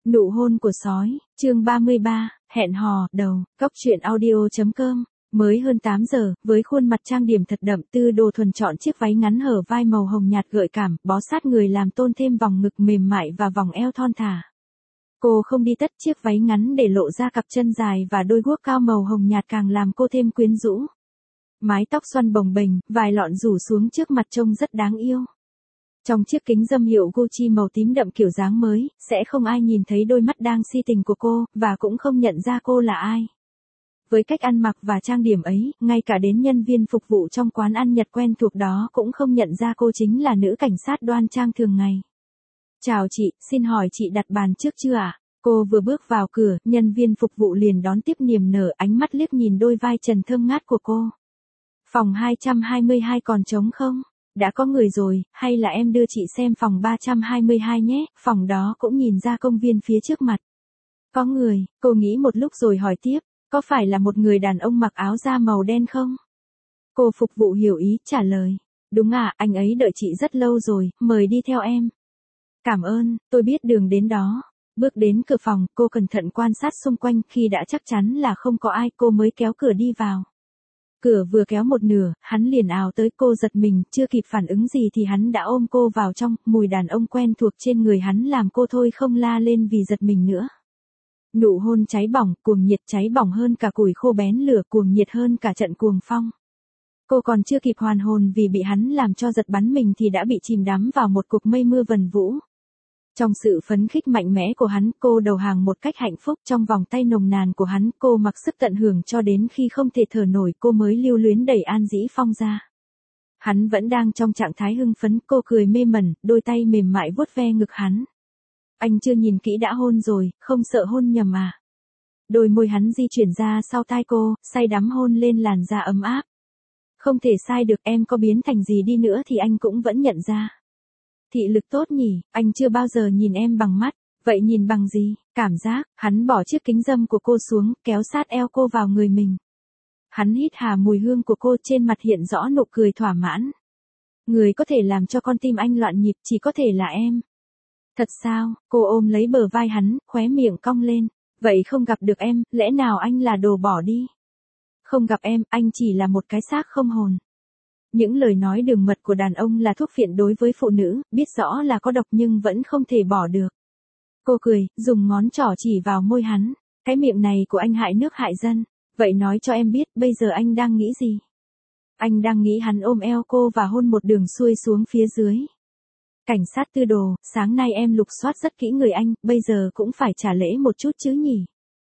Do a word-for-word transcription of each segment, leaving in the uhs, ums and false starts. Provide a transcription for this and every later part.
Nụ hôn của sói, chương ba mươi ba, hẹn hò, đầu, Cóc truyện audio.com, mới hơn tám giờ, với khuôn mặt trang điểm thật đậm, Tư Đồ Thuần chọn chiếc váy ngắn hở vai màu hồng nhạt gợi cảm, bó sát người làm tôn thêm vòng ngực mềm mại và vòng eo thon thả. Cô không đi tất, chiếc váy ngắn để lộ ra cặp chân dài và đôi guốc cao màu hồng nhạt càng làm cô thêm quyến rũ. Mái tóc xoăn bồng bềnh, vài lọn rủ xuống trước mặt trông rất đáng yêu. Trong chiếc kính râm hiệu Gucci màu tím đậm kiểu dáng mới, sẽ không ai nhìn thấy đôi mắt đang si tình của cô, và cũng không nhận ra cô là ai. Với cách ăn mặc và trang điểm ấy, ngay cả đến nhân viên phục vụ trong quán ăn Nhật quen thuộc đó cũng không nhận ra cô chính là nữ cảnh sát đoan trang thường ngày. Chào chị, xin hỏi chị đặt bàn trước chưa ạ? Cô vừa bước vào cửa, nhân viên phục vụ liền đón tiếp niềm nở, ánh mắt liếc nhìn đôi vai trần thơm ngát của cô. Phòng hai trăm hai mươi hai còn trống không? Đã có người rồi, hay là em đưa chị xem phòng ba trăm hai mươi hai nhé, phòng đó cũng nhìn ra công viên phía trước mặt. Có người, cô nghĩ một lúc rồi hỏi tiếp, có phải là một người đàn ông mặc áo da màu đen không? Cô phục vụ hiểu ý, trả lời, đúng ạ, anh ấy đợi chị rất lâu rồi, mời đi theo em. Cảm ơn, tôi biết đường đến đó. Bước đến cửa phòng, cô cẩn thận quan sát xung quanh, khi đã chắc chắn là không có ai, cô mới kéo cửa đi vào. Cửa vừa kéo một nửa, hắn liền ào tới, cô giật mình, chưa kịp phản ứng gì thì hắn đã ôm cô vào trong, mùi đàn ông quen thuộc trên người hắn làm cô thôi không la lên vì giật mình nữa. Nụ hôn cháy bỏng, cuồng nhiệt, cháy bỏng hơn cả củi khô bén lửa, cuồng nhiệt hơn cả trận cuồng phong. Cô còn chưa kịp hoàn hồn vì bị hắn làm cho giật bắn mình thì đã bị chìm đắm vào một cục mây mưa vần vũ. Trong sự phấn khích mạnh mẽ của hắn, cô đầu hàng một cách hạnh phúc trong vòng tay nồng nàn của hắn, cô mặc sức tận hưởng cho đến khi không thể thở nổi, cô mới lưu luyến đẩy An Dĩ Phong ra. Hắn vẫn đang trong trạng thái hưng phấn, cô cười mê mẩn, đôi tay mềm mại vuốt ve ngực hắn. Anh chưa nhìn kỹ đã hôn rồi, không sợ hôn nhầm à? Đôi môi hắn di chuyển ra sau tai cô, say đắm hôn lên làn da ấm áp. Không thể sai được, em có biến thành gì đi nữa thì anh cũng vẫn nhận ra. Thị lực tốt nhỉ, anh chưa bao giờ nhìn em bằng mắt, vậy nhìn bằng gì? Cảm giác, hắn bỏ chiếc kính râm của cô xuống, kéo sát eo cô vào người mình. Hắn hít hà mùi hương của cô, trên mặt hiện rõ nụ cười thỏa mãn. Người có thể làm cho con tim anh loạn nhịp chỉ có thể là em. Thật sao? Cô ôm lấy bờ vai hắn, khóe miệng cong lên. Vậy không gặp được em, lẽ nào anh là đồ bỏ đi? Không gặp em, anh chỉ là một cái xác không hồn. Những lời nói đường mật của đàn ông là thuốc phiện đối với phụ nữ, biết rõ là có độc nhưng vẫn không thể bỏ được. Cô cười, dùng ngón trỏ chỉ vào môi hắn. Cái miệng này của anh hại nước hại dân. Vậy nói cho em biết, bây giờ anh đang nghĩ gì? Anh đang nghĩ hắn ôm eo cô và hôn một đường xuôi xuống phía dưới. Cảnh sát Tư Đồ, sáng nay em lục soát rất kỹ người anh, bây giờ cũng phải trả lễ một chút chứ nhỉ?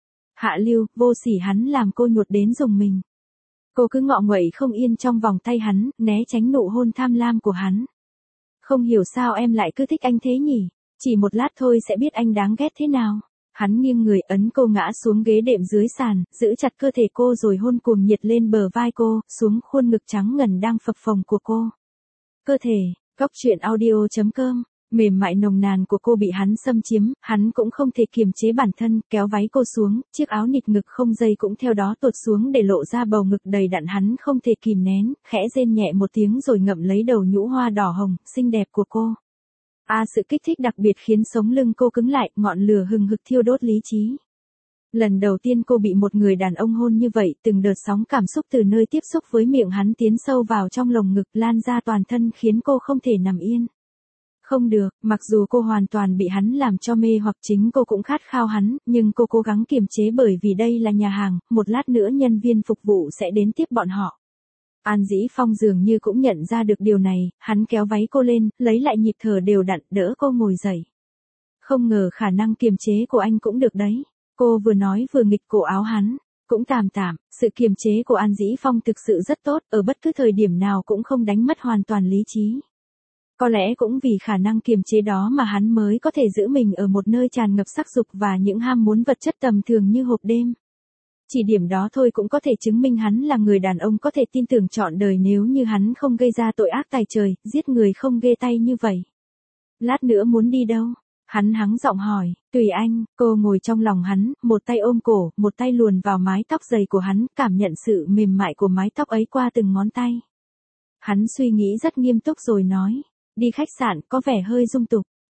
Hạ lưu, vô sỉ, hắn làm cô nhột đến rùng mình. Cô cứ ngọ nguậy không yên trong vòng tay hắn, né tránh nụ hôn tham lam của hắn. Không hiểu sao em lại cứ thích anh thế nhỉ? Chỉ một lát thôi sẽ biết anh đáng ghét thế nào. Hắn nghiêng người ấn cô ngã xuống ghế đệm dưới sàn, giữ chặt cơ thể cô rồi hôn cuồng nhiệt lên bờ vai cô, xuống khuôn ngực trắng ngần đang phập phồng của cô. Cơ thể, Cóc truyện audio.com, mềm mại nồng nàn của cô bị hắn xâm chiếm, hắn cũng không thể kiềm chế bản thân, kéo váy cô xuống, chiếc áo nịt ngực không dây cũng theo đó tuột xuống để lộ ra bầu ngực đầy đặn, hắn không thể kìm nén, khẽ rên nhẹ một tiếng rồi ngậm lấy đầu nhũ hoa đỏ hồng, xinh đẹp của cô. À, sự kích thích đặc biệt khiến sống lưng cô cứng lại, ngọn lửa hừng hực thiêu đốt lý trí. Lần đầu tiên cô bị một người đàn ông hôn như vậy, từng đợt sóng cảm xúc từ nơi tiếp xúc với miệng hắn tiến sâu vào trong lồng ngực, lan ra toàn thân khiến cô không thể nằm yên. Không được, mặc dù cô hoàn toàn bị hắn làm cho mê hoặc, chính cô cũng khát khao hắn, nhưng cô cố gắng kiềm chế bởi vì đây là nhà hàng, một lát nữa nhân viên phục vụ sẽ đến tiếp bọn họ. An Dĩ Phong dường như cũng nhận ra được điều này, hắn kéo váy cô lên, lấy lại nhịp thở đều đặn, đỡ cô ngồi dậy. Không ngờ khả năng kiềm chế của anh cũng được đấy. Cô vừa nói vừa nghịch cổ áo hắn, cũng tạm tạm, sự kiềm chế của An Dĩ Phong thực sự rất tốt, ở bất cứ thời điểm nào cũng không đánh mất hoàn toàn lý trí. Có lẽ cũng vì khả năng kiềm chế đó mà hắn mới có thể giữ mình ở một nơi tràn ngập sắc dục và những ham muốn vật chất tầm thường như hộp đêm. Chỉ điểm đó thôi cũng có thể chứng minh hắn là người đàn ông có thể tin tưởng trọn đời nếu như hắn không gây ra tội ác tày trời, giết người không ghê tay như vậy. Lát nữa muốn đi đâu? Hắn hắng giọng hỏi, tùy anh. Cô ngồi trong lòng hắn, một tay ôm cổ, một tay luồn vào mái tóc dày của hắn, cảm nhận sự mềm mại của mái tóc ấy qua từng ngón tay. Hắn suy nghĩ rất nghiêm túc rồi nói, đi khách sạn, có vẻ hơi dung tục.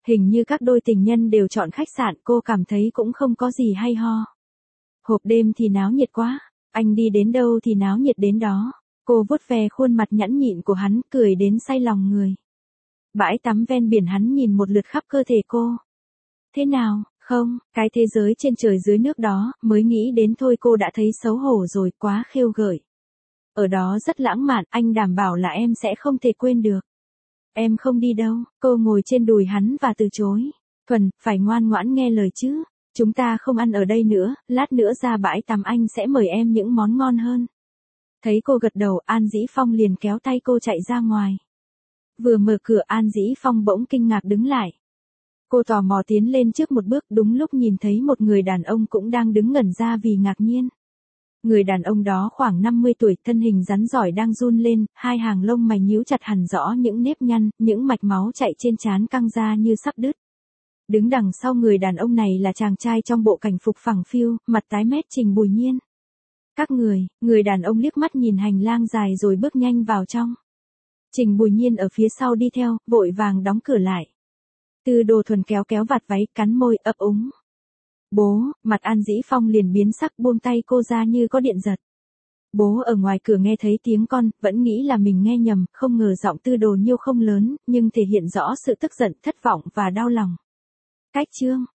Hình như các đôi tình nhân đều chọn khách sạn, cô cảm thấy cũng không có gì hay ho. Hộp đêm thì náo nhiệt quá, anh đi đến đâu thì náo nhiệt đến đó. Cô vuốt ve khuôn mặt nhẵn nhịn của hắn, cười đến say lòng người. Bãi tắm ven biển, hắn nhìn một lượt khắp cơ thể cô. Thế nào, không, cái thế giới trên trời dưới nước đó, mới nghĩ đến thôi cô đã thấy xấu hổ rồi, quá khêu gợi. Ở đó rất lãng mạn, anh đảm bảo là em sẽ không thể quên được. Em không đi đâu, cô ngồi trên đùi hắn và từ chối. Thuần, phải ngoan ngoãn nghe lời chứ. Chúng ta không ăn ở đây nữa, lát nữa ra bãi tắm anh sẽ mời em những món ngon hơn. Thấy cô gật đầu, An Dĩ Phong liền kéo tay cô chạy ra ngoài. Vừa mở cửa, An Dĩ Phong bỗng kinh ngạc đứng lại. Cô tò mò tiến lên trước một bước, đúng lúc nhìn thấy một người đàn ông cũng đang đứng ngẩn ra vì ngạc nhiên. Người đàn ông đó khoảng năm mươi tuổi, thân hình rắn rỏi đang run lên, hai hàng lông mày nhíu chặt hẳn rõ những nếp nhăn, những mạch máu chạy trên trán căng ra như sắp đứt. Đứng đằng sau người đàn ông này là chàng trai trong bộ cảnh phục phẳng phiu, mặt tái mét, Trình Bùi Nhiên. Các người, người đàn ông liếc mắt nhìn hành lang dài rồi bước nhanh vào trong. Trình Bùi Nhiên ở phía sau đi theo, vội vàng đóng cửa lại. Tư Đồ Thuần kéo kéo vạt váy, cắn môi, ấp úng. Bố, mặt An Dĩ Phong liền biến sắc, buông tay cô ra như có điện giật. Bố ở ngoài cửa nghe thấy tiếng con, vẫn nghĩ là mình nghe nhầm, không ngờ giọng Tư Đồ Nhiêu không lớn, nhưng thể hiện rõ sự tức giận, thất vọng và đau lòng. Cách chương